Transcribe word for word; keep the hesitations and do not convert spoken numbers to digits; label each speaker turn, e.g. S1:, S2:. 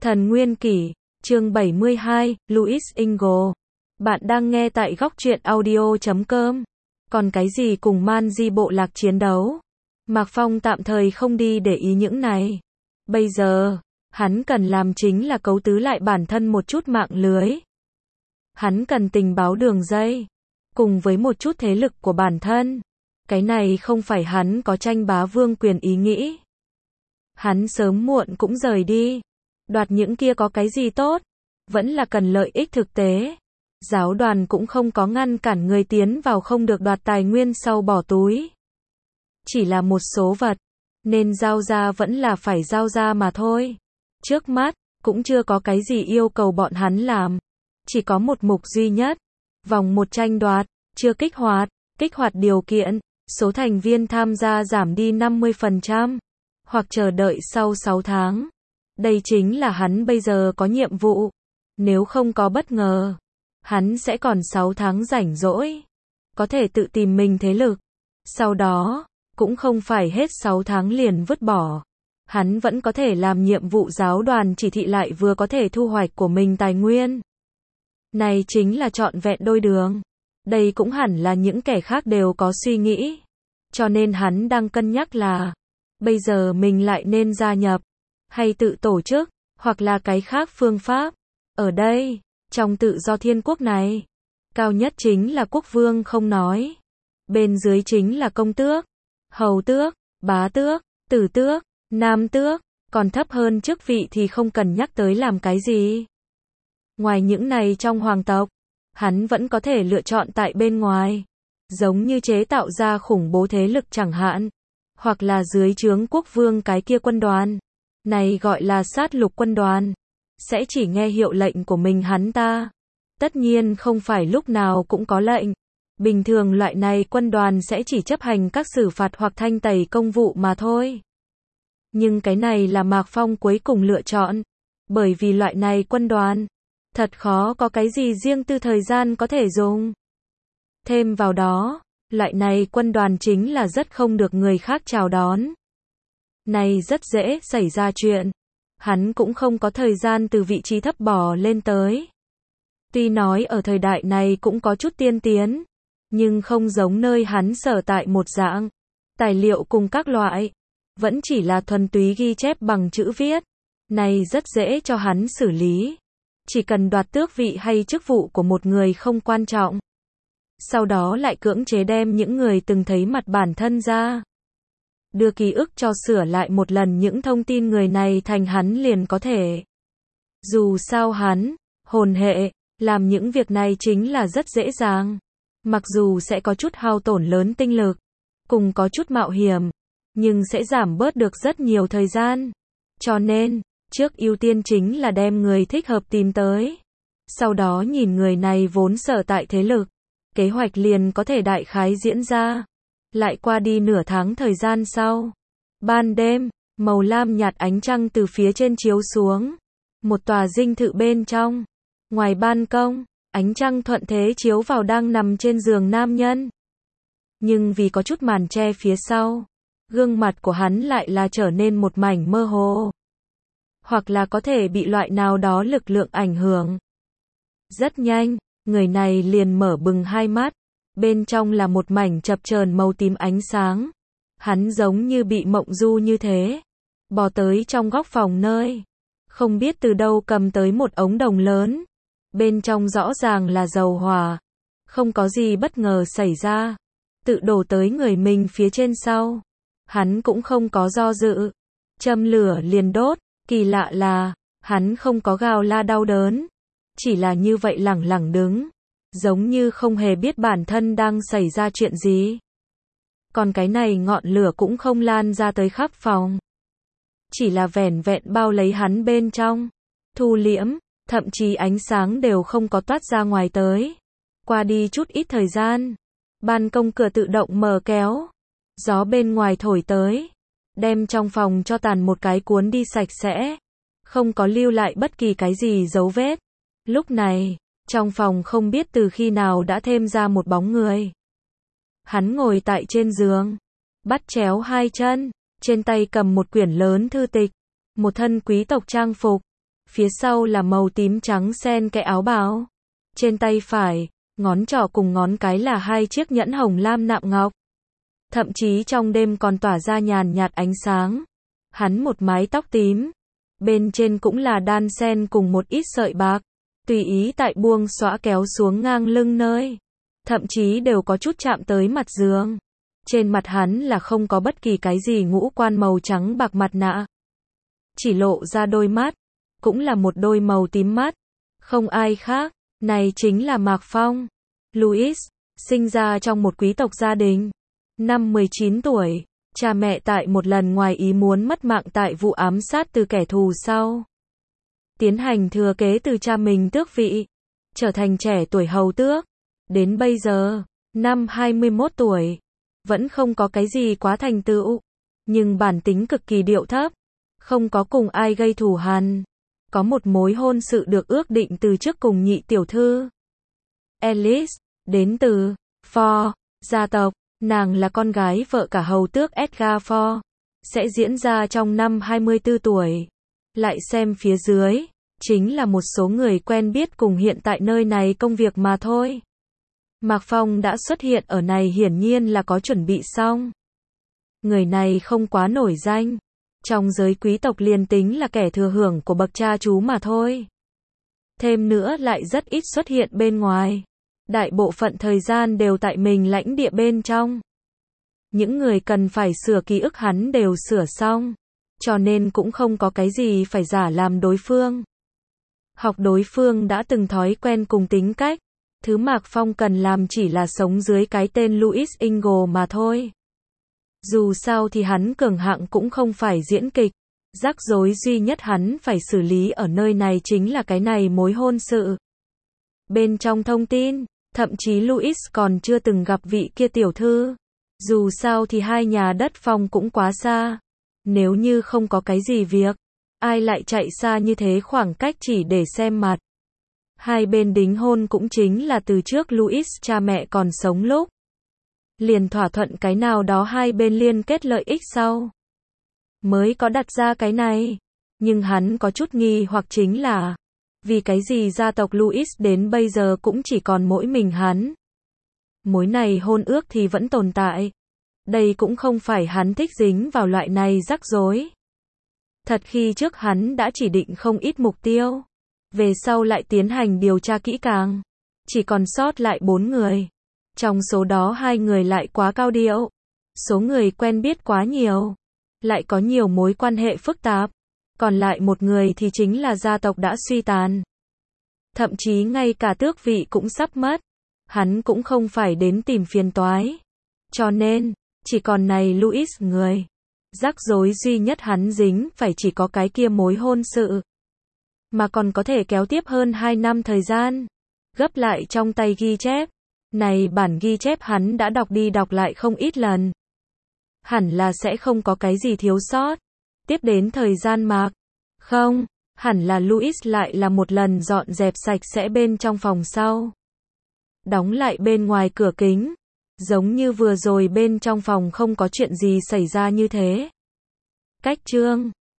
S1: Thần Nguyên Kỷ, chương bảy mươi hai, Louis Ingle. Bạn đang nghe tại góc truyện audio chấm com. Còn cái gì cùng man di bộ lạc chiến đấu? Mạc Phong tạm thời không đi để ý những này. Bây giờ, hắn cần làm chính là cấu tứ lại bản thân một chút mạng lưới. Hắn cần tình báo đường dây, cùng với một chút thế lực của bản thân. Cái này không phải hắn có tranh bá vương quyền ý nghĩ. Hắn sớm muộn cũng rời đi. Đoạt những kia có cái gì tốt, vẫn là cần lợi ích thực tế. Giáo đoàn cũng không có ngăn cản người tiến vào không được đoạt tài nguyên sau bỏ túi. Chỉ là một số vật, nên giao ra vẫn là phải giao ra mà thôi. Trước mắt, cũng chưa có cái gì yêu cầu bọn hắn làm. Chỉ có một mục duy nhất. Vòng một tranh đoạt, chưa kích hoạt, kích hoạt điều kiện, số thành viên tham gia giảm đi năm mươi phần trăm. Hoặc chờ đợi sau sáu tháng. Đây chính là hắn bây giờ có nhiệm vụ. Nếu không có bất ngờ, hắn sẽ còn sáu tháng rảnh rỗi. Có thể tự tìm mình thế lực. Sau đó, cũng không phải hết sáu tháng liền vứt bỏ. Hắn vẫn có thể làm nhiệm vụ giáo đoàn chỉ thị lại vừa có thể thu hoạch của mình tài nguyên. Này chính là trọn vẹn đôi đường. Đây cũng hẳn là những kẻ khác đều có suy nghĩ. Cho nên hắn đang cân nhắc là, bây giờ mình lại nên gia nhập, hay tự tổ chức, hoặc là cái khác phương pháp. Ở đây, trong tự do thiên quốc này, cao nhất chính là quốc vương không nói. Bên dưới chính là công tước, hầu tước, bá tước, tử tước, nam tước, còn thấp hơn chức vị thì không cần nhắc tới làm cái gì. Ngoài những này trong hoàng tộc, hắn vẫn có thể lựa chọn tại bên ngoài. Giống như chế tạo ra khủng bố thế lực chẳng hạn. Hoặc là dưới trướng quốc vương cái kia quân đoàn. Này gọi là sát lục quân đoàn. Sẽ chỉ nghe hiệu lệnh của mình hắn ta. Tất nhiên không phải lúc nào cũng có lệnh. Bình thường loại này quân đoàn sẽ chỉ chấp hành các xử phạt hoặc thanh tẩy công vụ mà thôi. Nhưng cái này là Mạc Phong cuối cùng lựa chọn. Bởi vì loại này quân đoàn, thật khó có cái gì riêng tư thời gian có thể dùng. Thêm vào đó, loại này quân đoàn chính là rất không được người khác chào đón. Này rất dễ xảy ra chuyện. Hắn cũng không có thời gian từ vị trí thấp bò lên tới. Tuy nói ở thời đại này cũng có chút tiên tiến, nhưng không giống nơi hắn sở tại một dạng. Tài liệu cùng các loại, vẫn chỉ là thuần túy ghi chép bằng chữ viết. Này rất dễ cho hắn xử lý. Chỉ cần đoạt tước vị hay chức vụ của một người không quan trọng. Sau đó lại cưỡng chế đem những người từng thấy mặt bản thân ra. Đưa ký ức cho sửa lại một lần những thông tin người này thành hắn liền có thể. Dù sao hắn, hồn hệ, làm những việc này chính là rất dễ dàng. Mặc dù sẽ có chút hao tổn lớn tinh lực, cùng có chút mạo hiểm, nhưng sẽ giảm bớt được rất nhiều thời gian. Cho nên, trước ưu tiên chính là đem người thích hợp tìm tới. Sau đó nhìn người này vốn sở tại thế lực. Kế hoạch liền có thể đại khái diễn ra. Lại qua đi nửa tháng thời gian sau. Ban đêm, màu lam nhạt ánh trăng từ phía trên chiếu xuống. Một tòa dinh thự bên trong. Ngoài ban công, ánh trăng thuận thế chiếu vào đang nằm trên giường nam nhân. Nhưng vì có chút màn che phía sau, gương mặt của hắn lại là trở nên một mảnh mơ hồ. Hoặc là có thể bị loại nào đó lực lượng ảnh hưởng. Rất nhanh, người này liền mở bừng hai mắt. Bên trong là một mảnh chập chờn màu tím ánh sáng. Hắn giống như bị mộng du như thế. Bò tới trong góc phòng nơi. Không biết từ đâu cầm tới một ống đồng lớn. Bên trong rõ ràng là dầu hỏa. Không có gì bất ngờ xảy ra. Tự đổ tới người mình phía trên sau. Hắn cũng không có do dự. Châm lửa liền đốt. Kỳ lạ là, hắn không có gào la đau đớn. Chỉ là như vậy lẳng lẳng đứng. Giống như không hề biết bản thân đang xảy ra chuyện gì. Còn cái này ngọn lửa cũng không lan ra tới khắp phòng. Chỉ là vẻn vẹn bao lấy hắn bên trong. Thu liễm, thậm chí ánh sáng đều không có toát ra ngoài tới. Qua đi chút ít thời gian. Ban công cửa tự động mở kéo. Gió bên ngoài thổi tới. Đem trong phòng cho tàn một cái cuốn đi sạch sẽ. Không có lưu lại bất kỳ cái gì dấu vết. Lúc này, trong phòng không biết từ khi nào đã thêm ra một bóng người. Hắn ngồi tại trên giường, bắt chéo hai chân, trên tay cầm một quyển lớn thư tịch, một thân quý tộc trang phục. Phía sau là màu tím trắng xen kẽ áo bào. Trên tay phải, ngón trỏ cùng ngón cái là hai chiếc nhẫn hồng lam nạm ngọc. Thậm chí trong đêm còn tỏa ra nhàn nhạt ánh sáng. Hắn một mái tóc tím. Bên trên cũng là đan sen cùng một ít sợi bạc. Tùy ý tại buông xõa kéo xuống ngang lưng nơi. Thậm chí đều có chút chạm tới mặt giường. Trên mặt hắn là không có bất kỳ cái gì ngũ quan màu trắng bạc mặt nạ. Chỉ lộ ra đôi mắt. Cũng là một đôi màu tím mắt. Không ai khác. Này chính là Mạc Phong. Louis, sinh ra trong một quý tộc gia đình. Năm mười chín tuổi, cha mẹ tại một lần ngoài ý muốn mất mạng tại vụ ám sát từ kẻ thù sau. Tiến hành thừa kế từ cha mình tước vị. Trở thành trẻ tuổi hầu tước. Đến bây giờ, năm hai mươi mốt tuổi. Vẫn không có cái gì quá thành tựu. Nhưng bản tính cực kỳ điệu thấp. Không có cùng ai gây thù hằn. Có một mối hôn sự được ước định từ trước cùng nhị tiểu thư Alice, đến từ Ford gia tộc. Nàng là con gái vợ cả hầu tước Edgar Ford. Sẽ diễn ra trong năm hai mươi tư tuổi. Lại xem phía dưới. Chính là một số người quen biết cùng hiện tại nơi này công việc mà thôi. Mạc Phong đã xuất hiện ở này hiển nhiên là có chuẩn bị xong. Người này không quá nổi danh. Trong giới quý tộc liền tính là kẻ thừa hưởng của bậc cha chú mà thôi. Thêm nữa lại rất ít xuất hiện bên ngoài. Đại bộ phận thời gian đều tại mình lãnh địa bên trong. Những người cần phải sửa ký ức hắn đều sửa xong. Cho nên cũng không có cái gì phải giả làm đối phương. Học đối phương đã từng thói quen cùng tính cách. Thứ Mạc Phong cần làm chỉ là sống dưới cái tên Louis Ingle mà thôi. Dù sao thì hắn cường hạng cũng không phải diễn kịch. Rắc rối duy nhất hắn phải xử lý ở nơi này chính là cái này mối hôn sự. Bên trong thông tin, thậm chí Louis còn chưa từng gặp vị kia tiểu thư. Dù sao thì hai nhà đất phong cũng quá xa. Nếu như không có cái gì việc, ai lại chạy xa như thế khoảng cách chỉ để xem mặt. Hai bên đính hôn cũng chính là từ trước Louis cha mẹ còn sống lúc. Liền thỏa thuận cái nào đó hai bên liên kết lợi ích sau. Mới có đặt ra cái này. Nhưng hắn có chút nghi hoặc chính là. Vì cái gì gia tộc Louis đến bây giờ cũng chỉ còn mỗi mình hắn. Mối này hôn ước thì vẫn tồn tại. Đây cũng không phải hắn thích dính vào loại này rắc rối. Thật khi trước hắn đã chỉ định không ít mục tiêu. Về sau lại tiến hành điều tra kỹ càng. Chỉ còn sót lại bốn người. Trong số đó hai người lại quá cao điệu. Số người quen biết quá nhiều. Lại có nhiều mối quan hệ phức tạp. Còn lại một người thì chính là gia tộc đã suy tàn. Thậm chí ngay cả tước vị cũng sắp mất. Hắn cũng không phải đến tìm phiền toái. Cho nên, chỉ còn này Louis người. Rắc rối duy nhất hắn dính phải chỉ có cái kia mối hôn sự. Mà còn có thể kéo tiếp hơn hai năm thời gian. Gấp lại trong tay ghi chép. Này bản ghi chép hắn đã đọc đi đọc lại không ít lần. Hẳn là sẽ không có cái gì thiếu sót. Tiếp đến thời gian Mạc. Không, hẳn là Louis lại là một lần dọn dẹp sạch sẽ bên trong phòng sau. Đóng lại bên ngoài cửa kính. Giống như vừa rồi bên trong phòng không có chuyện gì xảy ra như thế. Cách chương